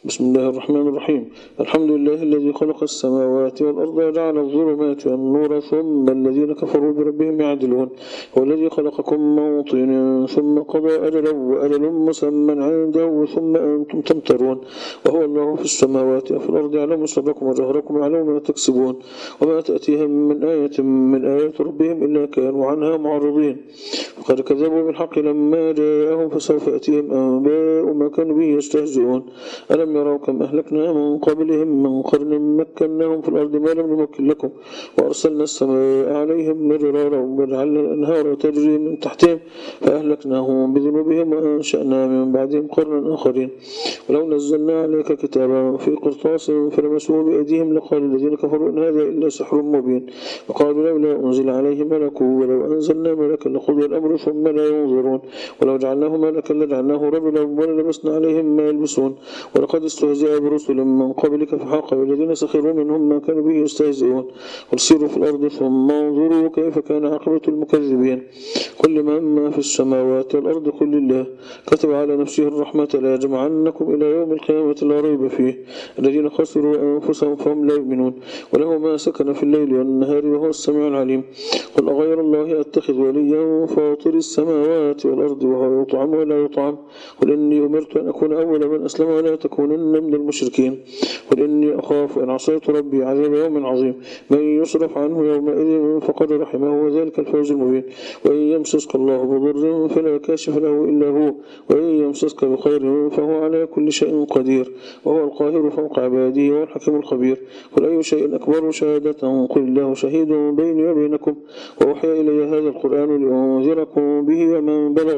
بسم الله الرحمن الرحيم. الحمد لله الذي خلق السماوات والأرض وجعل الظلمات والنور ثم الذين كفروا بربهم يعدلون. هو الذي خلقكم من طين ثم قضى أجلا وأجل مسمى عنده ثم أنتم تمترون. وهو الله في السماوات وفي الأرض يعلم سركم وجهركم ويعلم ما تكسبون وما تأتيهم من آية من آيات ربهم إلا كانوا عنها معرضين. فقد كذبوا بالحق لما جاءهم فسوف يأتيهم أنباء ما كانوا به يستهزئون. ألم يروا كم أهلكنا من قبلهم من قرن مكناهم في الأرض ما لم نمكن لكم وأرسلنا السماء عليهم مدرارا وجعلنا الأنهار تجري من تحتهم فأهلكناهم بذنوبهم وأنشأنا من بعدهم قرنا آخرين. ولو نزلنا عليك كتابا في قرطاس فلمسوه بأيديهم لقال الذين كفروا إن هذا إلا سحر مبين وقالوا لولا أنزل عليه ملك ولو أنزلنا ملكا لقضي الأمر ثم لا ينظرون ولو جعلناه ملكا لجعلناه رجلا وللبسنا عليهم ما يلبسون. ولقد استهزئ برسل من قبلك فحاق بالذين سخروا منهم ما كانوا به يستهزئون. قل سيروا في الأرض ثم انظروا كيف كان عاقبة المكذبين. كل ما في السماوات والأرض كل الله كتب على نفسه الرحمة لا يجمعنكم إلى يوم القيامة لا ريب فيه. الذين خسروا أنفسهم فهم لا يؤمنون. وله ما سكن في الليل والنهار وهو السميع العليم. قل أغير الله أتخذ وليا فاطر السماوات والأرض وهو يطعم ولا يطعم. قل إني أمرت أن أكون أول من أسلم ولا تكونن من المشركين. قل إني أخاف إن عصيت ربي عذاب يوم عظيم. من يصرف عنه يومئذ فقد رحمه وذلك الفوز المبين. وإن يمسسك الله بضر فلا كاشف له إلا هو وإن يمسسك بخير فهو على كل شيء قدير وهو القاهر فوق عباده والحكيم الخبير. قل أي شيء أكبر شهادة قل الله شهيد بيني وبينكم وأوحي إلي هذا القرآن لأنذركم به ومن بلغ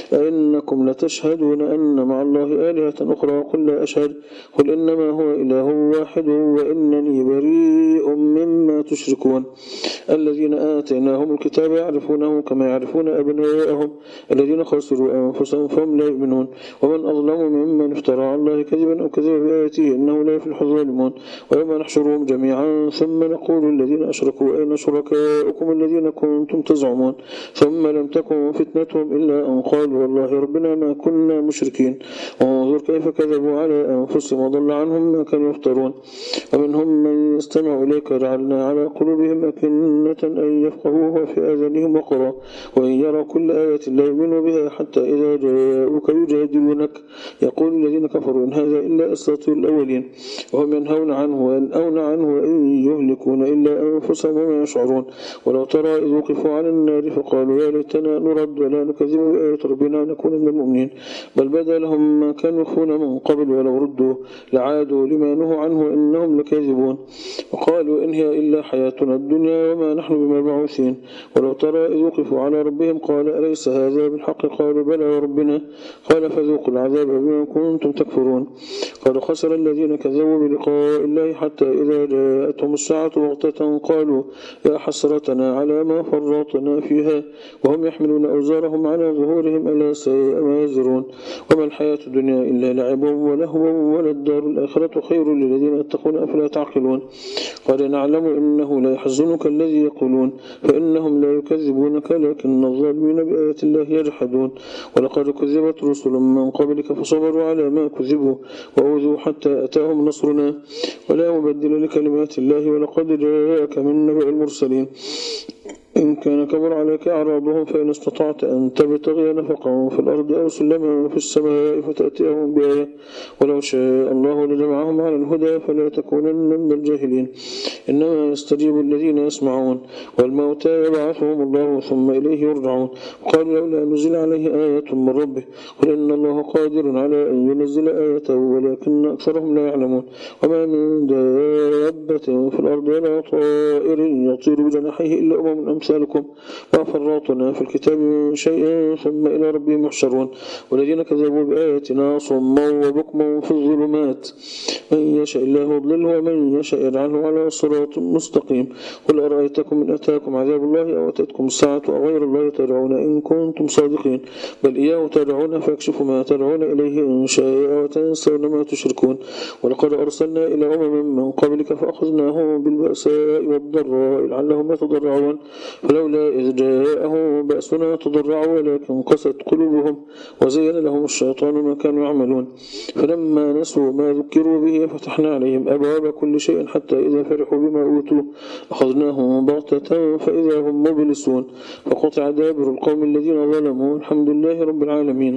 أئنكم لتشهدون أن مع الله آلهة أخرى قل لا أشهد قل إنما هو إله واحد وإنني بريء مما تشركون. الذين آتيناهم الكتاب يعرفونه كما يعرفون أبناءهم الذين خسروا أنفسهم فهم لا يؤمنون. ومن أظلم ممن افترى على الله كذبا أو كذب بآياته إنه لا يفلح الظالمون. ويوم نحشرهم جميعا ثم نقول الذين أشركوا أين شركاؤكم الذين كنتم تزعمون ثم لم تكن فتنتهم إلا أن قالوا والله ربنا ما كنا مشركين. وانظر كيف كذبوا على أنفسهم وضل عنهم ما كانوا يفترون. ومنهم من يستمع إليك جعلنا على قلوبهم أكنة أن يفقهوه وفي آذانهم وقرا وإن يروا كل آية لا يؤمنوا بها حتى إذا جاءوك يجادلونك يقول الذين كفروا إن هذا إلا أساطير الأولين وهم ينهون عنه وينأون عنه وإن يهلكون إلا أنفسهم وما يشعرون. ولو ترى إذ وقفوا على النار فقالوا يا ليتنا نرد ولا نكذب بآية ربنا ونكون من المؤمنين بل بدا لهم ما كانوا يخفون من قبل ولو ردوا لعادوا لما نهوا عنه إنهم لكاذبون. وقالوا إن هي إلا حياتنا الدنيا وما نحن بمبعوثين. ولو ترى إذ وقفوا على ربهم قال أليس هذا بالحق قالوا بلى وربنا قال فذوقوا العذاب بما كنتم تكفرون. قد خسر الذين كذبوا بلقاء الله حتى إذا جاءتهم الساعة بغتة قالوا يا حسرتنا على ما فرطنا فيها وهم يحملون أوزارهم على ظهورهم ألا ساء ما يزرون. وما الحياة الدنيا إلا لعب ولهو وللدار الآخرة خير للذين اتقون أفلا تعقلون. قد نعلم إنه لا يحزنك الذي يقولون فإنهم لا يكذبونك لكن الظالمين بآيات الله يجحدون. ولقد كذبت رسل من قبلك فصبروا على ما كذبوا وأوذوا حتى أتاهم نصرنا ولا مبدل لكلمات الله ولقد جاءك من نبأ المرسلين. إن كان كبر عليك أعراضهم فإن استطعت أن تبتغي نفقا في الأرض أو سلما في السماء فتأتيهم بآية ولو شاء الله لجمعهم على الهدى فلا تكونن من الجاهلين. إنما يستجيب الذين يسمعون والموتى يبعثهم الله ثم إليه يرجعون. وقالوا لولا نزل عليه آية من ربه قل إن الله قادر على أن ينزل آية ولكن أكثرهم لا يعلمون. وما من دابة في الأرض ولا طائر يطير بجناحيه إلا أمم أمثالكم ما فرطنا في الكتاب من شيء ثم إلى ربهم يحشرون. والذين كذبوا بآياتنا صما وبكما في الظلمات من يشاء الله يضلله ومن يشاء يجعله على صراط صراط مستقيم. قل أرأيتكم إن أتاكم عذاب الله أو أتتكم الساعة أغير الله تدعون إن كنتم صادقين بل إياه تدعون فيكشف ما تدعون إليه إن شاء وتنسون ما تشركون. ولقد أرسلنا إلى من قبلك فأخذناهم بالبأساء والضراء لعلهم يتضرعون فلولا إذ جاءهم بأسنا تضرعوا ولكن قست قلوبهم وزين لهم الشيطان ما كانوا يعملون. فلما نسوا ما ذكروا به فتحنا عليهم أبواب كل شيء حتى إذا فرحوا بما أوتوا أخذناهم بغتة فإذا هم مبلسون فقطع دابر القوم الذين ظلموا الحمد لله رب العالمين.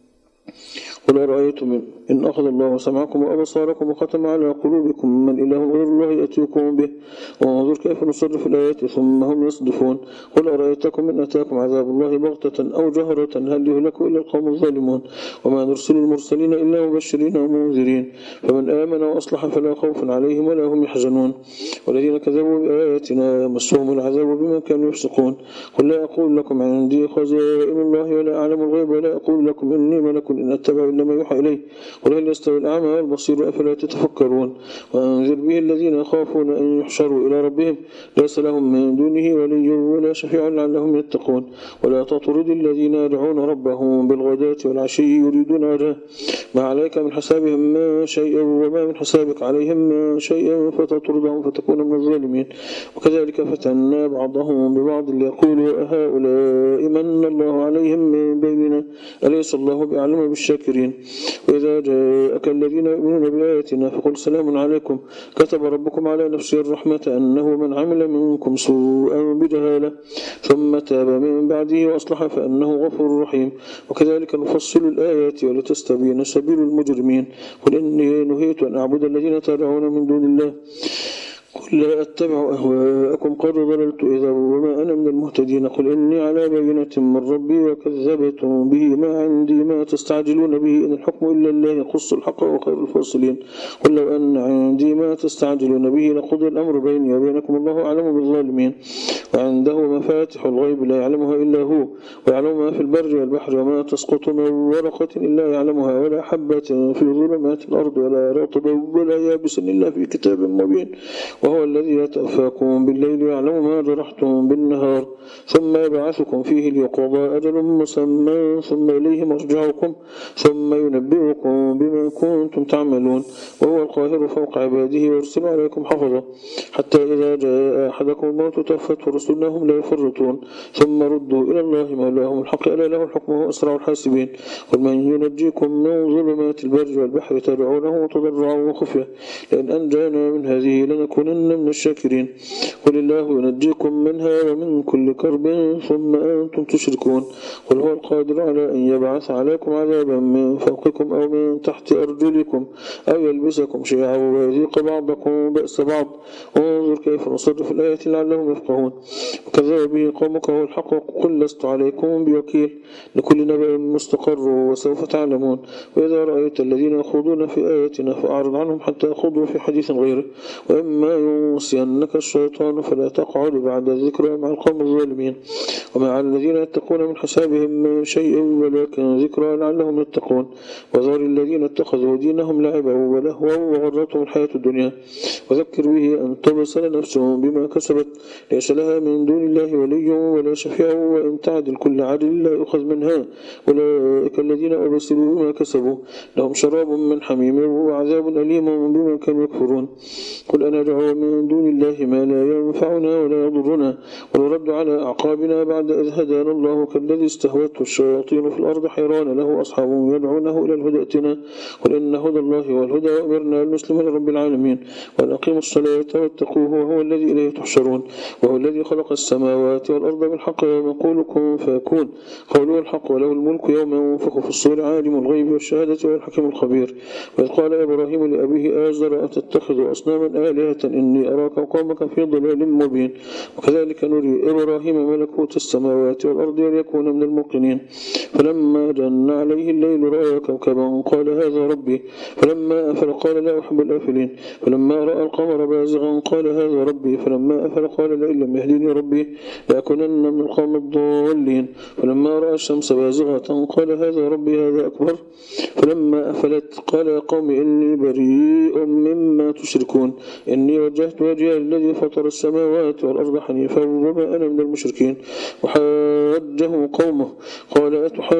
قل أرأيتم إن أخذ الله سمعكم وأبصاركم وختم على قلوبكم من إله غير الله يأتيكم به وانظر كيف نصرف الآيات ثم هم يصدفون. قل أرأيتكم إن أتاكم عذاب الله بغتة أو جهرة هل يهلك إلا القوم الظالمون وما نرسل المرسلين إلا مبشرين ومنذرين فمن آمن وأصلح فلا خوف عليهم ولا هم يحزنون. والذين كذبوا بآياتنا مسهم العذاب بما كانوا يفسقون. قل لا أقول لكم عندي خزائن الله ولا أعلم الغيب ولا أقول لكم إني ملك إن أتبع إلا ما يوحى إليه قل هل يستوي الأعمى والبصير أفلا تتفكرون. وأنذر به الذين يخافون أن يحشروا إلى ربهم ليس لهم من دونه ولي ولا شفيع لعلهم يتقون. ولا تطرد الذين يدعون ربهم بالغداة والعشي يريدون وجهه ما عليك من حسابهم من شيء وما من حسابك عليهم من شيء فتطردهم فتكون من الظالمين. وكذلك فتنا بعضهم ببعض ليقولوا أهؤلاء من الله عليهم من بيننا أليس الله بأعلم بالشاكرين. وإذا جاءك الذين يؤمنون بآياتنا فقل سلام عليكم كتب ربكم على نفسه الرحمة أنه من عمل منكم سوءا بجهالة ثم تاب من بعده وأصلح فأنه غفور رحيم. وكذلك نفصل الآيات ولتستبين سبيل المجرمين. قل إني نهيت أن أعبد الذين تدعون من دون الله قل لا أتبع أهواءكم قد ضللت إذا وما أنا من المهتدين. قل إني على بينة من ربي وكذبتم به ما عندي ما تستعجلون به إن الحكم إلا الله يقص الحق وخير الفاصلين. قل لو أن عندي ما تستعجلون به لقضي الأمر بيني وبينكم الله أعلم بالظالمين. وعنده مفاتح الغيب لا يعلمها إلا هو ويعلم ما في البر والبحر وما تسقط من ورقة إلا يعلمها ولا حبة في ظلمات الأرض ولا رطب ولا يابس إلا في كتاب مبين. وهو الذي يتوفاكم بالليل ويعلم ما جرحتم بالنهار ثم يبعثكم فيه ليقضى أجل مسمى ثم إليه مرجعكم ثم ينبئكم بما كنتم تعملون. وهو القاهر فوق عباده ويرسل عليكم حفظه حتى إذا جاء أحدكم الموت توفته رسلنا هم لا يفرطون ثم ردوا إلى الله مولاهم الحق ألا له الحكم وهو أسرع الحاسبين. قل من ينجيكم من ظلمات البر والبحر تدعونه تضرعا وخفية لئن أنجانا من هذه لنكونن من الشاكرين. قل الله ينجيكم منها ومن كل كرب ثم أنتم تشركون. قل هو القادر على أن يبعث عليكم عذابا من فوقكم أو من تحت أرجلكم أو يلبسكم شيعا ويذيق بعضكم بأس بعض انظر كيف نصرف الآيات لعلهم يفقهون. وكذب به قومك هو الحق قل لست عليكم بوكيل لكل نبأ مستقر وسوف تعلمون. وإذا رأيت الذين يخوضون في آياتنا فأعرض عنهم حتى يخوضوا في حديث غيره وإما ينسينك الشيطان فلا تقعد بعد الذكرى مع القوم الظالمين. وما على الذين يتقون من حسابهم من شيء ولكن ذكرى لعلهم يتقون. وذر الذين اتخذوا دينهم لعبا ولهوا وغرتهم الحياة الدنيا وذكر به أن تبصر نفسهم بما كسبت ليس لها من دون الله ولي ولا شفيع وإن تعدل كل عدل لا يؤخذ منها أولئك الذين أبصروا بما كسبوا لهم شراب من حميم وعذاب أليم بما كانوا يكفرون. قل أنا أدعو من دون الله ما لا ينفعنا ولا يضرنا ونرد على أعقابنا بعد إذ هدانا الله كالذي استهوته الشياطين في الأرض حيران له أصحاب يدعونه إلى الهدى ائتنا. قل إن هدى الله والهدى وأمرنا المسلم لرب العالمين وأن أقيموا الصلاة واتقوه وهو الذي إليه تحشرون. وهو الذي خلق السماوات والأرض بالحق ويقول كن فيكون قوله الحق وله الملك يوم ينفخ في الصور عالم الغيب والشهادة والحكيم الخبير. وإذ قال إبراهيم لأبيه آزر أتتخذ أصناما آلهة إني أراك وقومك في ضلال مبين. وكذلك نري إبراهيم ملكوت السماوات والأرض وليكون من الموقنين. فلما جن عليه الليل رأى كوكبا قال هذا ربي فلما أفل قال لا أحب الآفلين. فلما رأى القمر بازغا قال هذا ربي فلما أفل قال لئن لم يهدني ربي لأكونن من القوم الضالين. فلما رأى الشمس بازغة قال هذا ربي هذا أكبر. فلما أفلت قال يا قوم إني بريء مما تشركون إني وجهت وجهت وجهي الذي فطر السماوات والأرض حنيفا وما أنا من المشركين. وحاجه قومه قال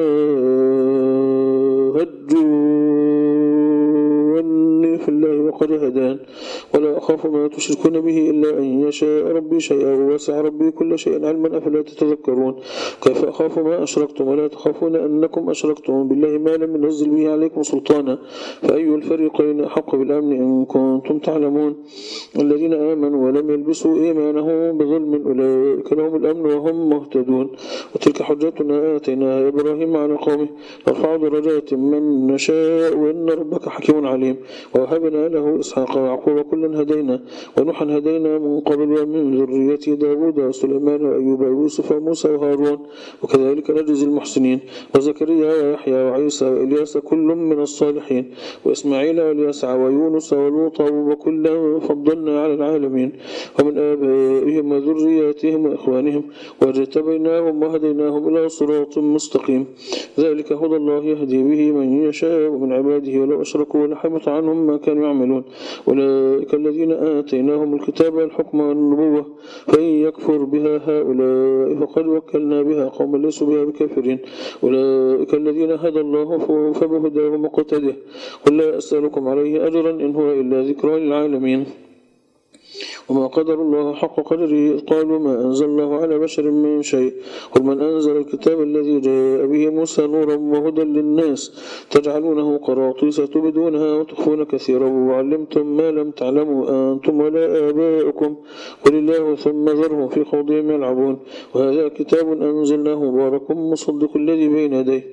أتحاجوني في الله وقد هدان ولا أخاف ما تشركون به إلا أن يشاء ربي شيئا ووسع ربي كل شيء علما أفلا تتذكرون. كيف أخاف ما أشركتم ولا تخافون أنكم أشركتم بالله ما لم ينزل به عليكم سلطانا فأي الفريقين أحق بالأمن إن كنتم تعلمون. الذين آمنوا ولم يلبسوا إيمانهم بظلم أولئك لهم الأمن وهم مهتدون. وتلك حجتنا آتيناها إبراهيم على قومه نرفع درجات من نشاء وإن ربك حكيم عليم. ووهبنا له إسحاق ويعقوب كلا هدينا ونوحا هدينا من قبل ومن ذريته داود وسليمان وأيوب ويوسف وموسى وهارون وكذلك نجزي المحسنين. وزكريا ويحيى وعيسى وإلياس كل من الصالحين وإسماعيل واليسع ويونس ولوطا وكلا فضلنا على العالمين. ومن آبائهم وذرياتهم وإخوانهم واجتبيناهم وهديناهم إلى صراط مستقيم. ذلك هدى الله يهدي به من يشاء من عباده ولو أشركوا لحبط عنهم ما كانوا يعملون. أولئك الذين آتيناهم الكتاب والحكم والنبوة فإن يكفر بها هؤلاء فقد وكلنا بها قوما ليسوا بها بكافرين. أولئك الذين هدى الله فبهداه مقتده. قل لا أسألكم عليه أجرا إن هو إلا ذكرى للعالمين. وما قدر الله حق قدره قالوا ما أنزل الله على بشر من شيء. قل من أنزل الكتاب الذي جاء به موسى نورا وهدى للناس تجعلونه قراطيس تبدونها وتخفون كثيرا وعلمتم ما لم تعلموا أنتم ولا آباؤكم قل الله ثم ذرهم في خوضهم يلعبون. وهذا كتاب أنزلناه مبارك مصدق الذي بين يديه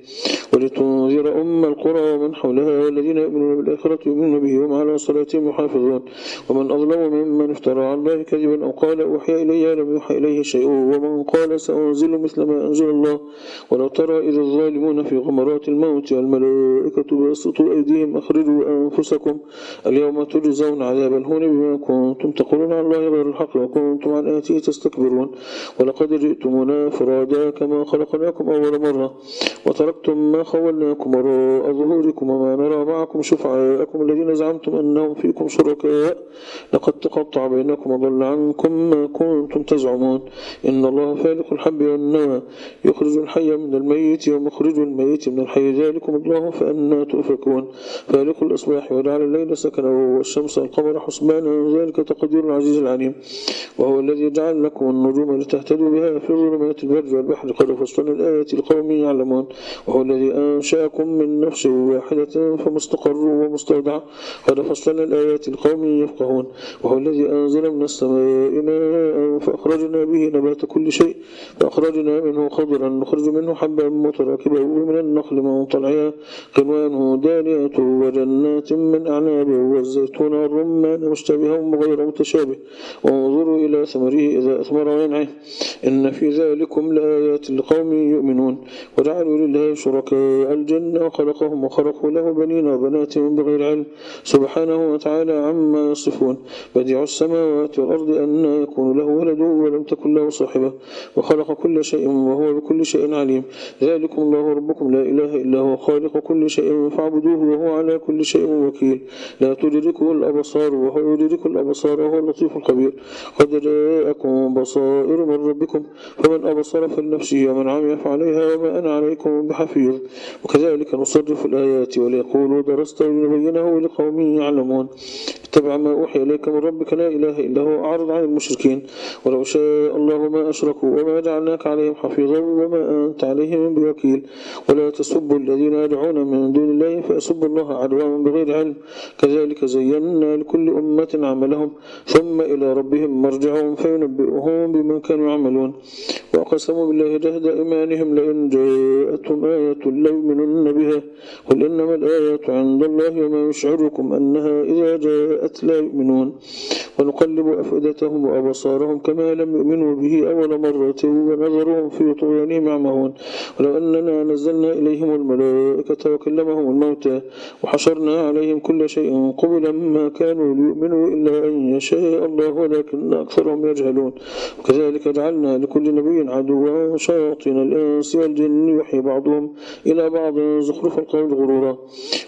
ولتنذر القرى ومن حولها والذين يؤمنون بالآخرة يؤمنون به وهم على صلاتهم يحافظون. ومن أظلم ممن افترى على الله كذبا أو قال أوحي إلي لم يوحى إليه شيء ومن قال سأنزل مثل ما أنزل الله. ولو ترى إذ الظالمون في غمرات الموت والملائكة باسطوا أيديهم أخرجوا أنفسكم اليوم تجزون عذاب الهون بما كنتم تقولون على الله غير الحق وكنتم عن آياته تستكبرون. ولقد جئتمونا فرادا كما خلقناكم أول مرة وتركتم ما خولناكم وراء ظهوركم وما نرى معكم شفعاءكم الذين زعمتم أنهم فيكم شركاء لقد تقطع بينكم وضل عنكم ما كنتم تزعمون. إن الله فالق الحب والنوى يخرج الحي من الميت ومخرج الميت من الحي ذلكم الله فأنا تؤفكون. فالق الإصباح وجعل الليل سكنا والشمس والقمر حسبانا ذلك تقدير العزيز العليم. وهو الذي جعل لكم النجوم لتهتدوا بها في ظلمات البر والبحر قد فصلنا الآيات لقوم يعلمون. وهو الذي أنشأكم من نفس واحدة فمستقر ومستودع قد فصلنا الآيات لقوم يفقهون. وهو الذي أنزل من السماء ماء فأخرجنا به نبات كل شيء فأخرجنا منه خضرا نخرج منه حبا متراكبا ومن النخل من طلعها قنوانه دانية وجنات من أعناب والزيتون والرمان مشتبها وغير متشابه وانظروا إلى ثمره إذا أثمر وينعه إن في ذلكم لآيات لقوم يؤمنون. وجعلوا لله شركاء الجنة وخلقهم وخلقوا له بنين وبنات بغير علم سبحانه وتعالى عما يصفون. بديع السماوات والأرض أن يكون له ولد ولم تكن له صاحبة وخلق كل شيء وهو بكل شيء عليم. ذلكم الله ربكم لا إله إلا هو خالق كل شيء فاعبدوه وهو على كل شيء وكيل. لا تدركه الأبصار وهو يدرك الأبصار وهو اللطيف الخبير. قد جاءكم بصائر من ربكم فمن أبصر فلنفسه ومن عمي فعليها وما أنا عليكم بحفيظ. وكذلك نصرف الآيات وليقولوا درست لنبينه لقوم يعلمون. اتبع ما أوحي إليك من ربك لا إله إلا هو أعرض عن المشركين. ولو شاء الله ما أشركوا وما جعلناك عليهم حفيظا وما أنت عليهم بوكيل. ولا تسبوا الذين يدعون من دون الله فيسبوا الله عدوا بغير علم كذلك زينا لكل أمة عملهم ثم إلى ربهم مرجعهم فينبئهم بما كانوا يعملون. وأقسموا بالله جهد إيمانهم لئن جاءتهم آية ليؤمنن بها قل إنما الآيات عند الله وما يشعركم أنها إذا جاءت لا يؤمنون. ونقلب أفئدتهم وأبصارهم كما لم يؤمنوا به أول مرة ونذرهم في طغيانهم يعمهون. ولو أننا نزلنا إليهم الملائكة وكلمهم الموتى وحشرنا عليهم كل شيء قبلا ما كانوا ليؤمنوا إلا أن يشاء الله ولكن أكثرهم يجهلون. وكذلك جعلنا لكل نبي عدوا شياطين الإنس والجن يوحي بعضهم إلى بعض زخرف القول غرورا.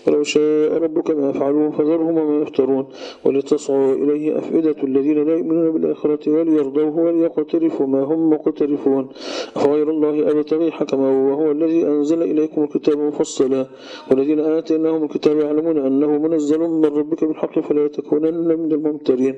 ولو شاء ربك ما فعلوه فذرهم وما يفترون ولتصعوا إليه أفئدة الذين لا يؤمنون بالآخرة وليرضوه وليقترفوا ما هم مقترفون أفغير الله أبتغي حكما وهو الذي أنزل إليكم الكتاب مفصلا والذين آتيناهم الكتاب يعلمون أنه منزل من ربك بالحق فلا تكونن من الممترين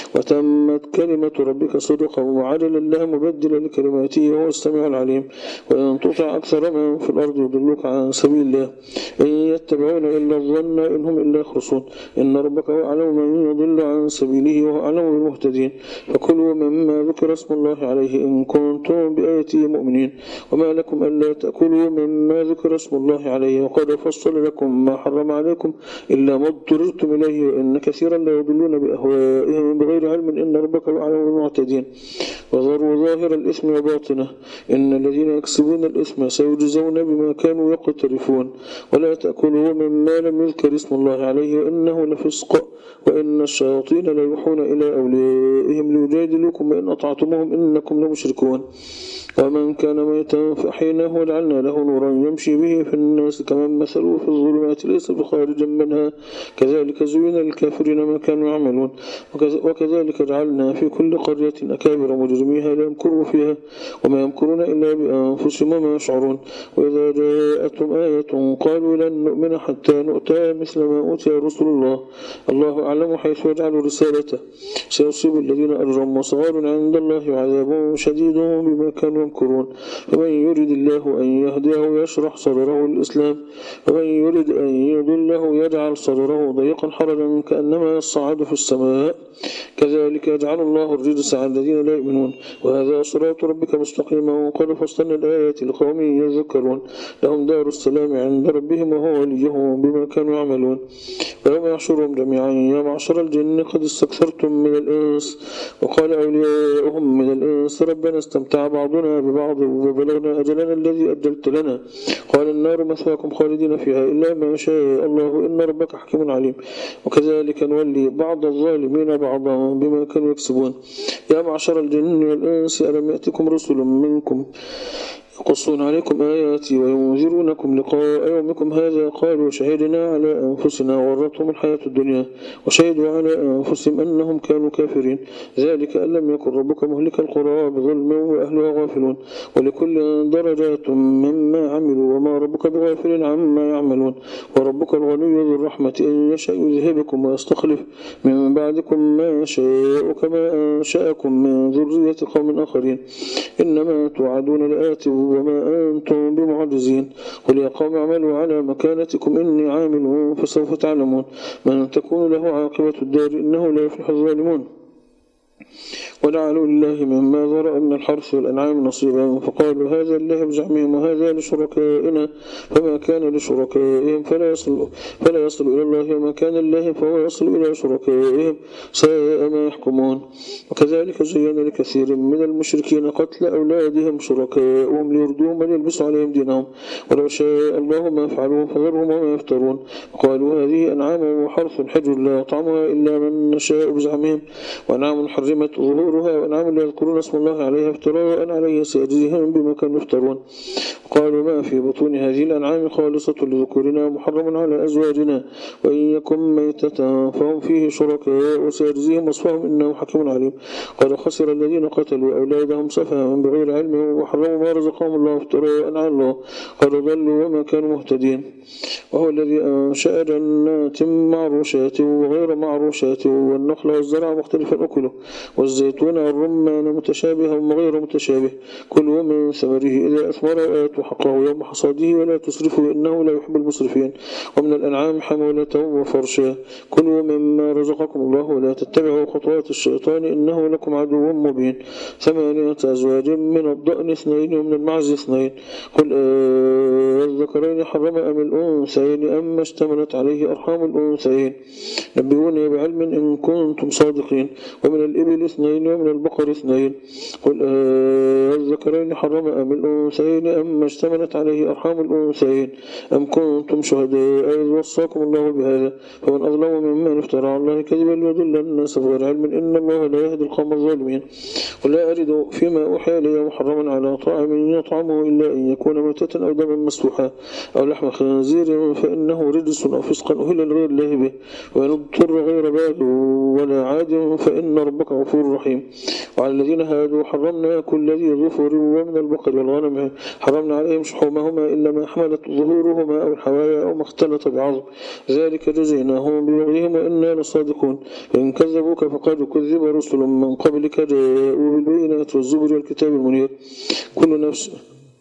وتمت كلمة ربك صدقا وعدلا لا مبدل لكلماته وهو السميع العليم وإن تطع أكثر من في الأرض يضلوك عن سبيل الله إن يتبعون إلا الظن إن هم إلا يخرصون إن ربك هو أعلم من يضل عن سبيله وهو أعلم بالمهتدين فكلوا مما ذكر اسم الله عليه إن كنتم بآياته مؤمنين وما لكم ألا تأكلوا مما ذكر اسم الله عليه وقد فصل لكم ما حرم عليكم إلا ما اضطررتم إليه وإن كثيرا لا يضلون بأهوائهم بغير علم إن ربك هو أعلم بالمعتدين وذروا ظاهر الإثم وباطنه إن الذين يكسبون الإثم سيجزون بما كانوا يقترفون ولا تأكلوا مما لم يذكر اسم الله عليه وإنه لفسق وإن الشياطين لا يوحون إلى أوليائهم ليجادلوكم وإن أطعتموهم إنكم لمشركون ومن كان ميتا فأحييناه وجعلنا له نورا يمشي به في الناس كمن مثله في الظلمات ليس بخارج منها كذلك زين للكافرين ما كانوا يعملون وكذلك جعلنا في كل قرية أكابر مجرميها ليمكروا فيها وما يمكرون إلا بأنفسهم وما يشعرون وإذا جاءتهم آية قالوا لن نؤمن حتى نؤتى مثل ما أوتي رسل الله أعلم حيث يجعل رسالته سيصيب الذين أجرموا صغار عند الله وعذاب شديد بما كانوا يمكرون فمن يريد الله أن يهديه يشرح صدره الإسلام ومن يريد أن يضله يجعل صدره ضيقا حرجا كأنما يصعد في السماء كذلك يجعل الله الرجس على الذين لا يؤمنون وهذا صراط ربك مستقيما وقد فصلنا الآيات لقوم يذكرون لهم دار السلام عند ربهم وهو وليهم بما كانوا يعملون ويوم يحشرهم جميعا يا معشر الجن قد استكثرتم من الإنس وقال أولياؤهم من الإنس ربنا استمتع بعضنا ببعض وبلغنا أجلنا الذي أجلت لنا قال النار مثواكم خالدين فيها إلا ما شاء الله إن ربك حكيم عليم وكذلك نولي بعض الظالمين بعضا بما كانوا يكسبون يا معشر الجن والإنس ألم يأتكم رسل منكم يقصون عليكم آياتي وينذرونكم لقاء يومكم هذا قالوا شهدنا على أنفسنا وغرتهم الحياة الدنيا وشهدوا على أنفسهم أنهم كانوا كافرين ذلك أن لم يكن ربك مهلك القرى بظلم وأهلها غافلون ولكل درجات مما عملوا وما ربك بغافل عما يعملون وربك الغني ذو الرحمة إن يشاء يذهبكم ويستخلف من بعدكم ما يشاء كما أنشأكم من ذرية قوم آخرين إنما توعدون لآت وما أنتم بمعجزين قل يا قوم اعملوا على مكانتكم إني عامل فسوف تعلمون من تكون له عاقبة الدار إنه لا يفلح الظالمون وجعلوا لله مما ذرأ من الحرث والأنعام نصيبا فقالوا هذا لله بزعمهم وهذا لشركائنا فما كان لشركائهم فلا يصل إلى الله وما كان لله فهو يصل إلى شركائهم ساء ما يحكمون وكذلك زين لكثير من المشركين قتل أولادهم شركائهم ليردوهم وليلبسوا عليهم دينهم ولو شاء الله ما فعلوه فذرهم وما يفترون قالوا هذه أنعام وحرث حجر لا يطعمها إلا من نشاء بزعمهم وأنعام حرمت ظهورها وأنعام لا يذكرون اسم الله عليها افتراء عليه سيجزيهم بما كانوا يفترون قالوا ما في بطون هذه الأنعام خالصة لذكورنا محرم على أزواجنا وإن يكن ميتة فهم فيه شركاء وسيجزيهم وصفهم إنه حكيم عليم قد خسر الذين قتلوا أولادهم سفها بغير علم وحرموا ما رزقهم الله افتراء على الله قد ضلوا وما كانوا مهتدين وهو الذي أنشأ جنات معروشات وغير معروشات والنخل والزرع مختلفا أكله والزيتون والرمان متشابها وغير متشابه كلوا من ثمره إذا أثمر وآتوا حقه يوم حصاده ولا تسرفوا إنه لا يحب المسرفين ومن الأنعام حمولة وفرشا كلوا مما رزقكم الله ولا تتبعوا خطوات الشيطان إنه لكم عدو مبين 8 أزواج من الضأن 2 ومن المعز 2 قل الذكرين حرم أم الأنثيين أما اشتملت عليه أرحام الأنثيين نبئوني بعلم إن كنتم صادقين ومن الإبل الإبل 2 ومن البقر 2 قل الذكرين حرم أم الأنثيين أم اشتملت عليه أرحام الأنثيين أم كنتم شهداء إذ وصاكم الله بهذا فمن أظلم ممن افترى على الله كذبا ليضل الناس بغير علم إن الله لا يهدي القوم الظالمين قل لا أجد فيما أوحي إلي محرما على طاعم يطعمه إلا أن يكون ميتة أو دما مسفوحا أو لحم خنزير فإنه رجس أو فسقا أهل لغير الله به وإن اضطر غير باغ ولا عاد فإن ربك غفور رحيم وعلى الذين هادوا حرمنا كل ذي ظفر ومن البقر والغنم حرمنا عليهم شحومهما إلا ما حملت ظهورهما أو الحوايا أو ما اختلط بعظم ذلك جزيناهم ببغيهم وإنا لصادقون فإن كذبوك فقد كذب رسل من قبلك جاءوا بالبينات والزبر والكتاب المنير كل نفس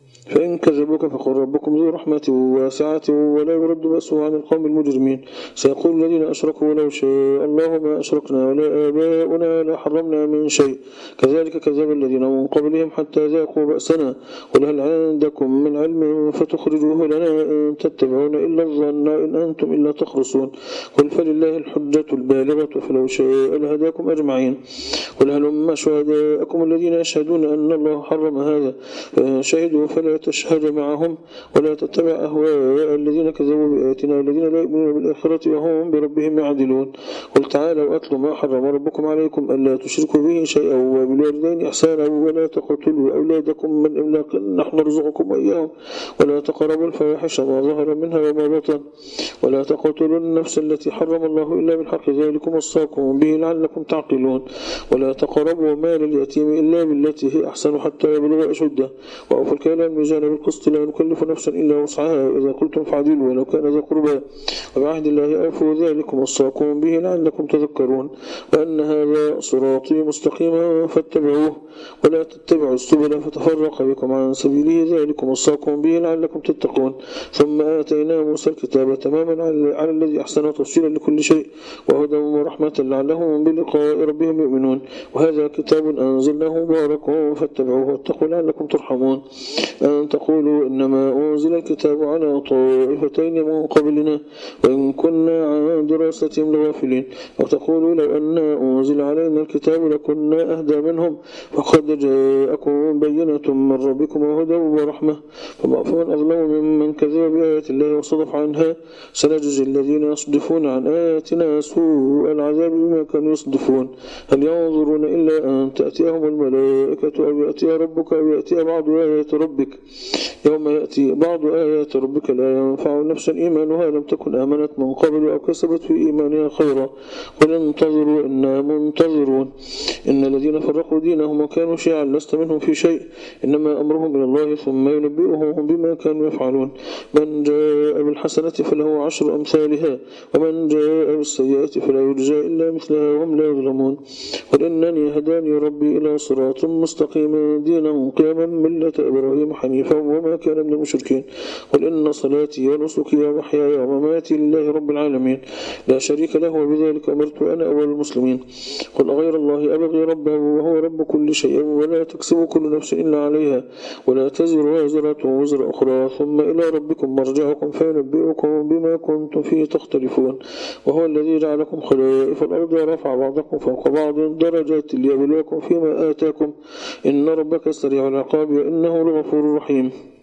فإن كذبوك فقل ربكم ذو رحمة واسعة ولا يرد بأسه عن القوم المجرمين سيقول الذين أشركوا لو شاء الله ما أشركنا ولا آباؤنا ولا حرمنا من شيء كذلك كذب الذين من قبلهم حتى ذاقوا بأسنا قل هل عندكم من علم فتخرجوه لنا إن تتبعون إلا الظن إن أنتم إلا تخرصون قل فلله الحجة البالغة فلو شاء لهداكم أجمعين قل هلم شهداءكم الذين يشهدون أن الله حرم هذا شهدوا فلا تشهد معهم ولا تتبع أهواء الذين كذبوا بآياتنا والذين لا يؤمنون بالآخرة وهم بربهم يعدلون قل تعالوا أتل ما حرم ربكم عليكم ألا تشركوا به شيئا وبالوالدين إحسانا ولا تقتلوا أولادكم من إملاق نحن نرزقكم وإياهم ولا تقربوا الفواحش ما ظهر منها وما بطن ولا تقتلوا النفس التي حرم الله إلا بالحق ذلكم وصاكم به لعلكم تعقلون ولا تقربوا مال اليتيم إلا بالتي هي أحسن حتى يبلغ أشده وأوفوا الكيل الميزان بالقسط لا نكلف نفسا إلا وسعها إذا قلتم فاعدلوا ولو كان ذا قربى وبعهد الله أوفوا ذلكم وصاكم به لعلكم تذكرون وأن هذا صراطي مستقيما فاتبعوه ولا تتبعوا السبل فتفرق بكم عن سبيله ذلكم وصاكم به لعلكم تتقون ثم آتينا موسى الكتاب تماما على الذي أحسن تفصيلا لكل شيء وهدى ورحمة لعلهم بلقاء ربهم يؤمنون وهذا كتاب أنزلناه مبارك فاتبعوه واتقوا لعلكم ترحمون أن تقولوا إنما أنزل الكتاب على طائفتين من قبلنا وإن كنا عن دراستهم لغافلين أو تقولوا لو أن أنزل علينا الكتاب لكنا أهدى منهم فقد جاءكم بينة من ربكم وهدى ورحمة فمن أظلم ممن كذب بآيات الله وصدف عنها سنجزي الذين يصدفون عن آياتنا سوء العذاب بما كانوا يصدفون هل ينظرون إلا أن تأتيهم الملائكة أو يأتي ربك أو يأتي بعض آيات ربك يوم يأتي بعض آيات ربك لا ينفع نفسا إيمانها لم تكن آمنت من قبل أو كسبت في إيمانها خيرا قل انتظروا إنا منتظرون إن الذين فرقوا دينهم وكانوا شيعا لست منهم في شيء إنما أمرهم إلى الله ثم ينبئهم بما كانوا يفعلون من جاء بالحسنة فله 10 أمثالها ومن جاء بالسيئة فلا يجزى إلا مثلها وهم لا يظلمون قل إنني هداني ربي إلى صراط مستقيم دينا قيما ملة إبراهيم حنيفا وما كان من المشركين قل إن صلاتي ونسكي ومحياي ومماتي لله رب العالمين لا شريك له وبذلك أمرت أنا أول المسلمين قل أغير الله أبغي ربه وهو رب كل شيء ولا تكسب كل نفس إلا عليها ولا تزر وازرة وزر أخرى ثم إلى ربكم مرجعكم فينبئكم بما كنتم فيه تختلفون وهو الذي جعلكم خلائف الأرض ورفع بعضكم فوق بعض درجات ليبلوكم فيما آتاكم إن ربك سريع العقاب وإنه لغفور رحيم